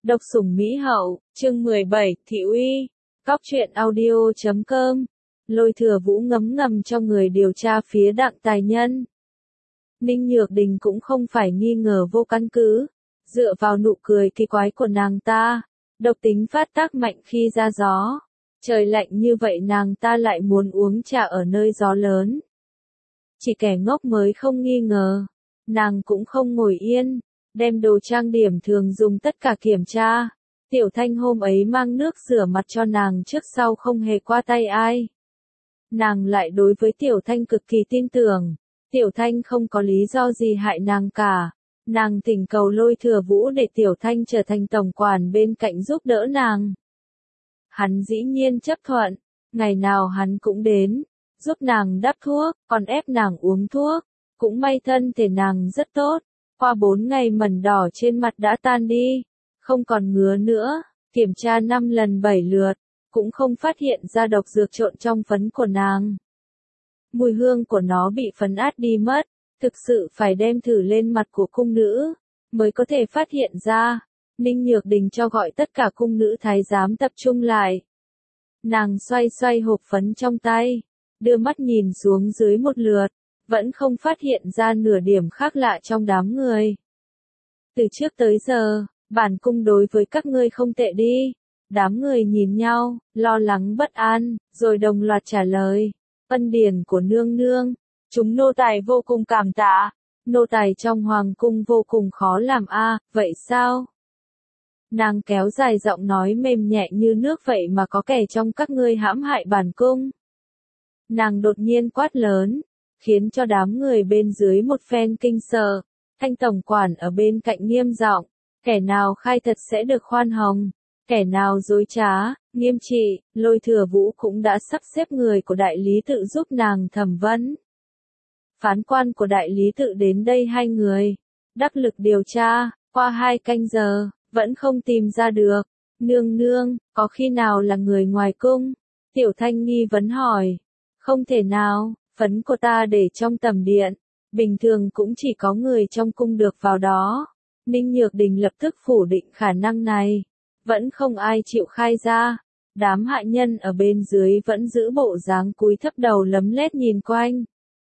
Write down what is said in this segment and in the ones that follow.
Độc sủng Mỹ hậu, chương 17, Thị uy. Cóc truyện audio.com. Lôi Thừa Vũ ngấm ngầm cho người điều tra phía Đặng Tài Nhân. Ninh Nhược Đình cũng không phải nghi ngờ vô căn cứ, dựa vào nụ cười kỳ quái của nàng ta, độc tính phát tác mạnh khi ra gió. Trời lạnh như vậy nàng ta lại muốn uống trà ở nơi gió lớn. Chỉ kẻ ngốc mới không nghi ngờ. Nàng cũng không ngồi yên, đem đồ trang điểm thường dùng tất cả kiểm tra. Tiểu Thanh hôm ấy mang nước rửa mặt cho nàng trước sau không hề qua tay ai. Nàng lại đối với Tiểu Thanh cực kỳ tin tưởng. Tiểu Thanh không có lý do gì hại nàng cả. Nàng thỉnh cầu Lôi Thừa Vũ để Tiểu Thanh trở thành tổng quản bên cạnh giúp đỡ nàng. Hắn dĩ nhiên chấp thuận, ngày nào hắn cũng đến, giúp nàng đắp thuốc, còn ép nàng uống thuốc. Cũng may thân thể nàng rất tốt, qua 4 ngày mẩn đỏ trên mặt đã tan đi, không còn ngứa nữa, kiểm tra 5 lần 7 lượt, cũng không phát hiện ra độc dược trộn trong phấn của nàng. Mùi hương của nó bị phấn át đi mất, thực sự phải đem thử lên mặt của cung nữ, mới có thể phát hiện ra. Ninh Nhược Đình cho gọi tất cả cung nữ thái giám tập trung lại. Nàng xoay xoay hộp phấn trong tay, đưa mắt nhìn xuống dưới một lượt. Vẫn không phát hiện ra nửa điểm khác lạ trong đám người. Từ trước tới giờ, bản cung đối với các ngươi không tệ đi. Đám người nhìn nhau, lo lắng bất an, rồi đồng loạt trả lời. Ân điển của nương nương, chúng nô tài vô cùng cảm tạ. Nô tài trong hoàng cung vô cùng khó làm vậy sao? Nàng kéo dài giọng nói mềm nhẹ như nước vậy mà có kẻ trong các ngươi hãm hại bản cung. Nàng đột nhiên quát lớn, khiến cho đám người bên dưới một phen kinh sợ. Thanh tổng quản ở bên cạnh nghiêm giọng, kẻ nào khai thật sẽ được khoan hồng, kẻ nào dối trá, nghiêm trị. Lôi Thừa Vũ cũng đã sắp xếp người của đại lý tự giúp nàng thẩm vấn. Phán quan của đại lý tự đến đây 2 người, đắc lực điều tra, qua 2 canh giờ, vẫn không tìm ra được. Nương nương, có khi nào là người ngoài cung? Tiểu Thanh nghi vấn hỏi. Không thể nào. Phấn của ta để trong tầm điện, bình thường cũng chỉ có người trong cung được vào đó. Ninh Nhược Đình lập tức phủ định khả năng này. Vẫn không ai chịu khai ra. Đám hạ nhân ở bên dưới vẫn giữ bộ dáng cúi thấp đầu lấm lét nhìn quanh.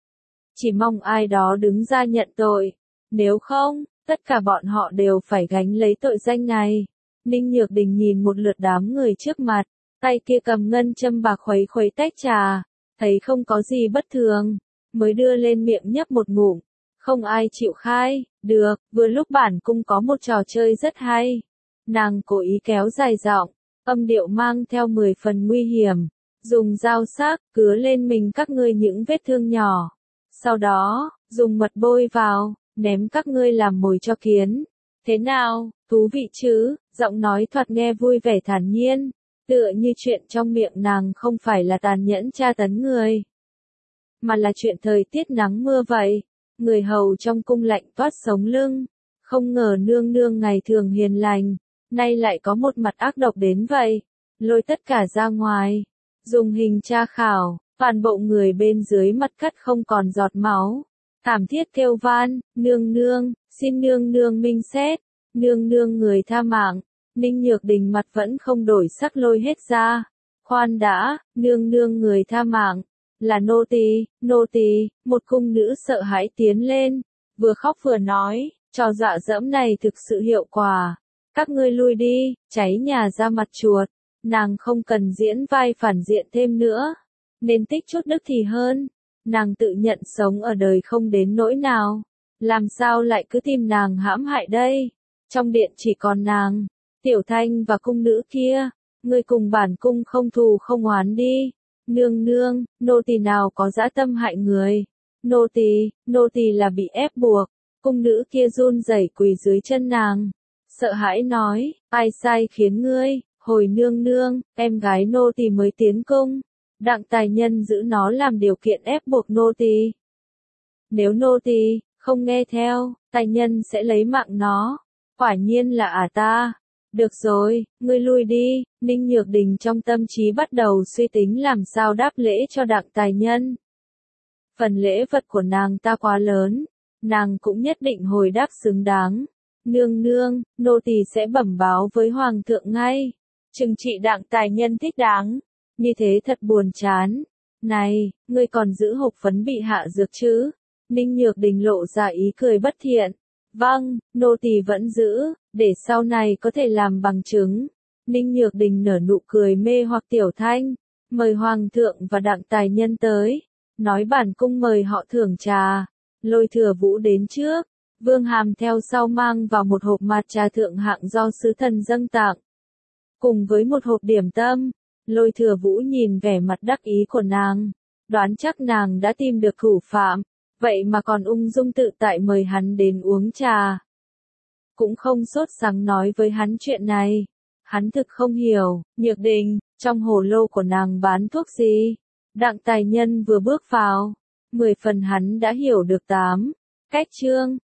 Chỉ mong ai đó đứng ra nhận tội. Nếu không, tất cả bọn họ đều phải gánh lấy tội danh này. Ninh Nhược Đình nhìn một lượt đám người trước mặt, tay kia cầm ngân châm bạc khuấy khuấy tách trà. Thấy không có gì bất thường, mới đưa lên miệng nhấp một ngụm. Không ai chịu khai. Được, vừa lúc bản cung có một trò chơi rất hay. Nàng cố ý kéo dài giọng, âm điệu mang theo 10 phần nguy hiểm. Dùng dao sắc, cứa lên mình các ngươi những vết thương nhỏ. Sau đó, dùng mật bôi vào, ném các ngươi làm mồi cho kiến. Thế nào, thú vị chứ? Giọng nói thoạt nghe vui vẻ thản nhiên. Tựa như chuyện trong miệng nàng không phải là tàn nhẫn tra tấn người, mà là chuyện thời tiết nắng mưa vậy. Người hầu trong cung lạnh toát sống lưng. Không ngờ nương nương ngày thường hiền lành, nay lại có một mặt ác độc đến vậy. Lôi tất cả ra ngoài, dùng hình tra khảo, toàn bộ người bên dưới mặt cắt không còn giọt máu. Thảm thiết kêu van, nương nương, xin nương nương minh xét, nương nương người tha mạng. Ninh Nhược Đình mặt vẫn không đổi sắc lôi hết ra. Khoan đã, nương nương người tha mạng, là nô tỳ. Một cung nữ sợ hãi tiến lên, vừa khóc vừa nói, trò dọa dẫm này thực sự hiệu quả. Các ngươi lui đi, cháy nhà ra mặt chuột. Nàng không cần diễn vai phản diện thêm nữa, nên tích chút đức thì hơn. Nàng tự nhận sống ở đời không đến nỗi nào, làm sao lại cứ tìm nàng hãm hại đây? Trong điện chỉ còn nàng, Tiểu Thanh và cung nữ kia. Ngươi cùng bản cung không thù không oán đi. Nương nương, nô tỳ nào có dã tâm hại người. Nô tỳ là bị ép buộc. Cung nữ kia run rẩy quỳ dưới chân nàng, sợ hãi nói, ai sai khiến ngươi? Hồi nương nương, em gái nô tỳ mới tiến cung. Đặng Tài Nhân giữ nó làm điều kiện ép buộc nô tỳ. Nếu nô tỳ không nghe theo, Tài Nhân sẽ lấy mạng nó. Quả nhiên là ta. Được rồi, ngươi lui đi. Ninh Nhược Đình trong tâm trí bắt đầu suy tính làm sao đáp lễ cho Đặng Tài Nhân. Phần lễ vật của nàng ta quá lớn, nàng cũng nhất định hồi đáp xứng đáng. Nương nương, nô tỳ sẽ bẩm báo với hoàng thượng ngay. Trừng trị Đặng tài nhân thích đáng. Như thế thật buồn chán. Này, ngươi còn giữ hộp phấn bị hạ dược chứ? Ninh Nhược Đình lộ ra ý cười bất thiện. Vâng, nô tỳ vẫn giữ, để sau này có thể làm bằng chứng. Ninh Nhược Đình nở nụ cười mê hoặc Tiểu Thanh, mời hoàng thượng và Đặng tài nhân tới, nói bản cung mời họ thưởng trà. Lôi Thừa Vũ đến trước, Vương Hàm theo sau mang vào một hộp mặt trà thượng hạng do sứ thần dâng tặng, cùng với một hộp điểm tâm. Lôi Thừa Vũ nhìn vẻ mặt đắc ý của nàng, đoán chắc nàng đã tìm được thủ phạm, vậy mà còn ung dung tự tại mời hắn đến uống trà. Cũng không sốt sắng nói với hắn chuyện này. Hắn thực không hiểu, Nhược Đình, trong hồ lô của nàng bán thuốc gì? Đặng tài nhân vừa bước vào, 10 phần hắn đã hiểu được 8 cách chương.